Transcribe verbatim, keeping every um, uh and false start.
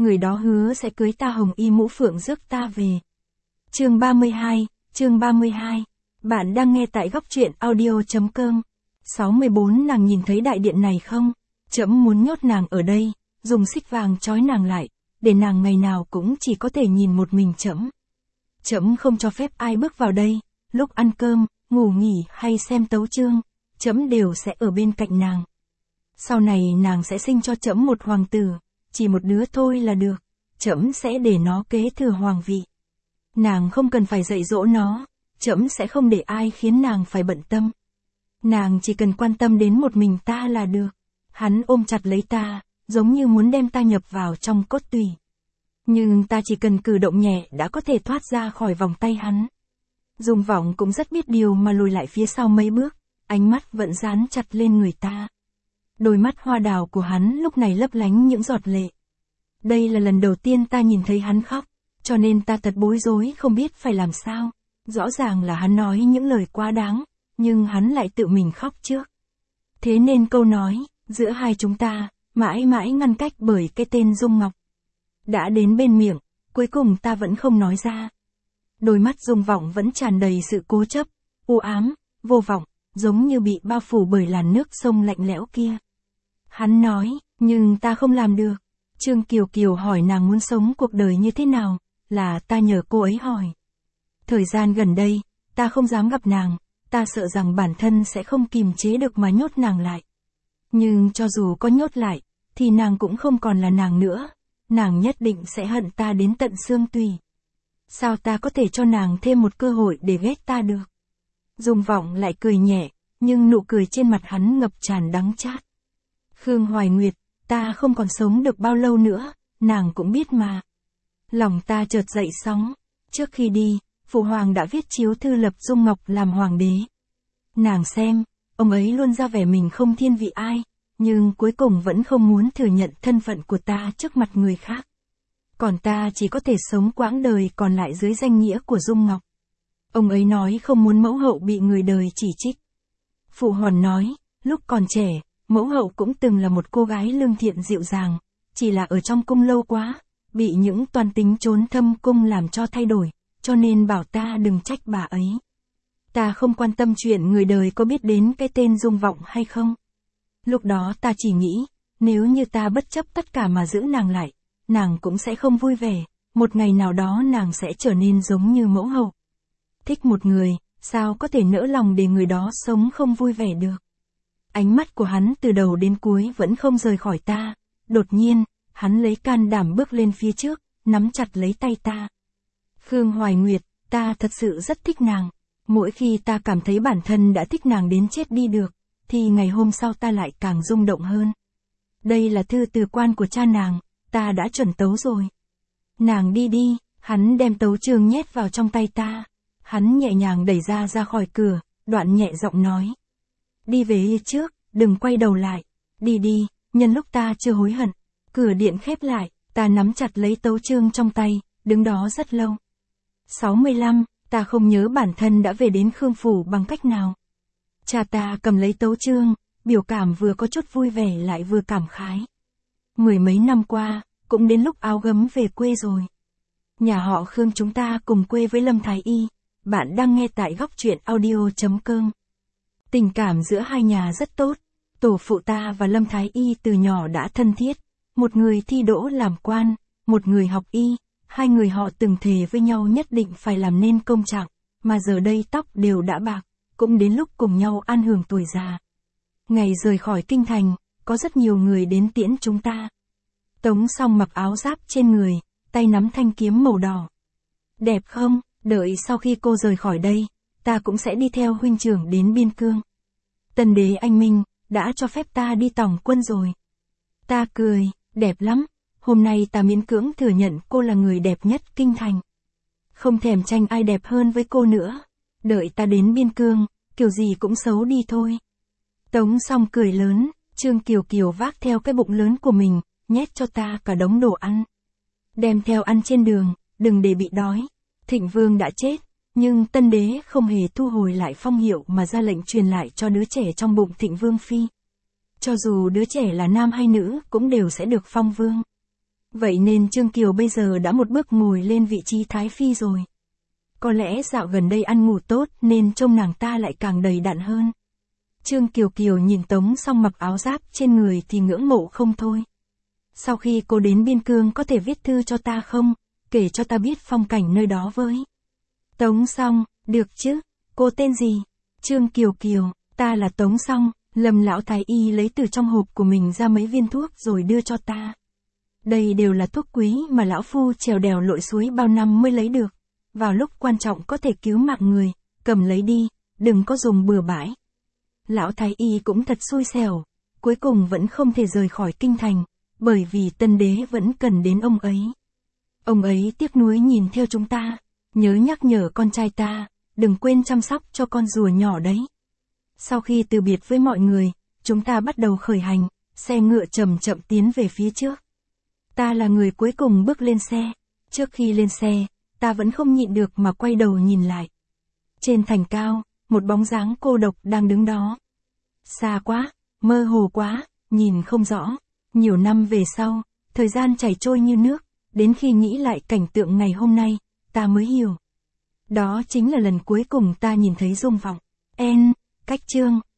người đó hứa sẽ cưới ta hồng y mũ phượng rước ta về. Chương ba mươi hai, chương ba mươi hai. Bạn đang nghe tại góc truyện audio.com. sáu mươi bốn Nàng nhìn thấy đại điện này không? Trẫm muốn nhốt nàng ở đây, dùng xích vàng trói nàng lại, để nàng ngày nào cũng chỉ có thể nhìn một mình trẫm. Trẫm không cho phép ai bước vào đây, lúc ăn cơm, ngủ nghỉ hay xem tấu chương, trẫm đều sẽ ở bên cạnh nàng. Sau này nàng sẽ sinh cho trẫm một hoàng tử, chỉ một đứa thôi là được, trẫm sẽ để nó kế thừa hoàng vị. Nàng không cần phải dạy dỗ nó, trẫm sẽ không để ai khiến nàng phải bận tâm. Nàng chỉ cần quan tâm đến một mình ta là được. Hắn ôm chặt lấy ta, giống như muốn đem ta nhập vào trong cốt tủy. Nhưng ta chỉ cần cử động nhẹ đã có thể thoát ra khỏi vòng tay hắn. Dung Vọng cũng rất biết điều mà lùi lại phía sau mấy bước, ánh mắt vẫn dán chặt lên người ta. Đôi mắt hoa đào của hắn lúc này lấp lánh những giọt lệ. Đây là lần đầu tiên ta nhìn thấy hắn khóc, cho nên ta thật bối rối không biết phải làm sao. Rõ ràng là hắn nói những lời quá đáng, nhưng hắn lại tự mình khóc trước. Thế nên câu nói, giữa hai chúng ta, mãi mãi ngăn cách bởi cái tên Dung Ngọc. Đã đến bên miệng, cuối cùng ta vẫn không nói ra. Đôi mắt Dung Vọng vẫn tràn đầy sự cố chấp, u ám, vô vọng, giống như bị bao phủ bởi làn nước sông lạnh lẽo kia. Hắn nói, nhưng ta không làm được. Trương Kiều Kiều hỏi nàng muốn sống cuộc đời như thế nào, là ta nhờ cô ấy hỏi. Thời gian gần đây, ta không dám gặp nàng, ta sợ rằng bản thân sẽ không kìm chế được mà nhốt nàng lại. Nhưng cho dù có nhốt lại, thì nàng cũng không còn là nàng nữa, nàng nhất định sẽ hận ta đến tận xương tủy. Sao ta có thể cho nàng thêm một cơ hội để ghét ta được? Dung Vọng lại cười nhẹ, nhưng nụ cười trên mặt hắn ngập tràn đắng chát. Khương Hoài Nguyệt, ta không còn sống được bao lâu nữa, nàng cũng biết mà. Lòng ta chợt dậy sóng. Trước khi đi, Phụ Hoàng đã viết chiếu thư lập Dung Ngọc làm hoàng đế. Nàng xem, ông ấy luôn ra vẻ mình không thiên vị ai, nhưng cuối cùng vẫn không muốn thừa nhận thân phận của ta trước mặt người khác. Còn ta chỉ có thể sống quãng đời còn lại dưới danh nghĩa của Dung Ngọc. Ông ấy nói không muốn mẫu hậu bị người đời chỉ trích. Phụ Hoàng nói, lúc còn trẻ, mẫu hậu cũng từng là một cô gái lương thiện dịu dàng, chỉ là ở trong cung lâu quá, bị những toan tính trốn thâm cung làm cho thay đổi, cho nên bảo ta đừng trách bà ấy. Ta không quan tâm chuyện người đời có biết đến cái tên Dung Vọng hay không. Lúc đó ta chỉ nghĩ, nếu như ta bất chấp tất cả mà giữ nàng lại, nàng cũng sẽ không vui vẻ, một ngày nào đó nàng sẽ trở nên giống như mẫu hậu. Thích một người, sao có thể nỡ lòng để người đó sống không vui vẻ được. Ánh mắt của hắn từ đầu đến cuối vẫn không rời khỏi ta, đột nhiên, hắn lấy can đảm bước lên phía trước, nắm chặt lấy tay ta. Khương Hoài Nguyệt, ta thật sự rất thích nàng. Mỗi khi ta cảm thấy bản thân đã thích nàng đến chết đi được, thì ngày hôm sau ta lại càng rung động hơn. Đây là thư từ quan của cha nàng, ta đã chuẩn tấu rồi. Nàng đi đi, hắn đem tấu chương nhét vào trong tay ta. Hắn nhẹ nhàng đẩy ra ra khỏi cửa, đoạn nhẹ giọng nói. Đi về trước, đừng quay đầu lại. Đi đi, nhân lúc ta chưa hối hận. Cửa điện khép lại, ta nắm chặt lấy tấu chương trong tay, đứng đó rất lâu. sáu mươi lăm, ta không nhớ bản thân đã về đến Khương Phủ bằng cách nào. Cha ta cầm lấy tấu chương, biểu cảm vừa có chút vui vẻ lại vừa cảm khái. Mười mấy năm qua, cũng đến lúc áo gấm về quê rồi. Nhà họ Khương chúng ta cùng quê với Lâm Thái Y. Bạn đang nghe tại góc truyện audio.com. Tình cảm giữa hai nhà rất tốt. Tổ phụ ta và Lâm Thái Y từ nhỏ đã thân thiết. Một người thi đỗ làm quan, một người học y. Hai người họ từng thề với nhau nhất định phải làm nên công trạng, mà giờ đây tóc đều đã bạc, cũng đến lúc cùng nhau an hưởng tuổi già. Ngày rời khỏi kinh thành, có rất nhiều người đến tiễn chúng ta. Tống Song mặc áo giáp trên người, tay nắm thanh kiếm màu đỏ. Đẹp không? Đợi sau khi cô rời khỏi đây, ta cũng sẽ đi theo huynh trưởng đến biên cương. Tân đế anh Minh, đã cho phép ta đi tòng quân rồi. Ta cười, đẹp lắm. Hôm nay ta miễn cưỡng thừa nhận cô là người đẹp nhất kinh thành. Không thèm tranh ai đẹp hơn với cô nữa. Đợi ta đến biên cương, kiểu gì cũng xấu đi thôi. Tống Song cười lớn, Trương Kiều Kiều vác theo cái bụng lớn của mình, nhét cho ta cả đống đồ ăn. Đem theo ăn trên đường, đừng để bị đói. Thịnh Vương đã chết, nhưng Tân đế không hề thu hồi lại phong hiệu mà ra lệnh truyền lại cho đứa trẻ trong bụng Thịnh Vương phi. Cho dù đứa trẻ là nam hay nữ cũng đều sẽ được phong vương. Vậy nên Trương Kiều bây giờ đã một bước ngồi lên vị trí Thái Phi rồi. Có lẽ dạo gần đây ăn ngủ tốt nên trông nàng ta lại càng đầy đặn hơn. Trương Kiều Kiều nhìn Tống Song mặc áo giáp trên người thì ngưỡng mộ không thôi. Sau khi cô đến biên cương có thể viết thư cho ta không, kể cho ta biết phong cảnh nơi đó với. Tống Song, được chứ, cô tên gì? Trương Kiều Kiều, ta là Tống Song. Lâm lão thái y lấy từ trong hộp của mình ra mấy viên thuốc rồi đưa cho ta. Đây đều là thuốc quý mà lão phu trèo đèo lội suối bao năm mới lấy được. Vào lúc quan trọng có thể cứu mạng người, cầm lấy đi, đừng có dùng bừa bãi. Lão thái y cũng thật xui xẻo, cuối cùng vẫn không thể rời khỏi kinh thành, bởi vì tân đế vẫn cần đến ông ấy. Ông ấy tiếc nuối nhìn theo chúng ta, nhớ nhắc nhở con trai ta, đừng quên chăm sóc cho con rùa nhỏ đấy. Sau khi từ biệt với mọi người, chúng ta bắt đầu khởi hành, xe ngựa chậm chậm tiến về phía trước. Ta là người cuối cùng bước lên xe. Trước khi lên xe, ta vẫn không nhịn được mà quay đầu nhìn lại. Trên thành cao, một bóng dáng cô độc đang đứng đó. Xa quá, mơ hồ quá, nhìn không rõ. Nhiều năm về sau, thời gian chảy trôi như nước, đến khi nghĩ lại cảnh tượng ngày hôm nay, ta mới hiểu. Đó chính là lần cuối cùng ta nhìn thấy Dung Vọng. En, cách Trương.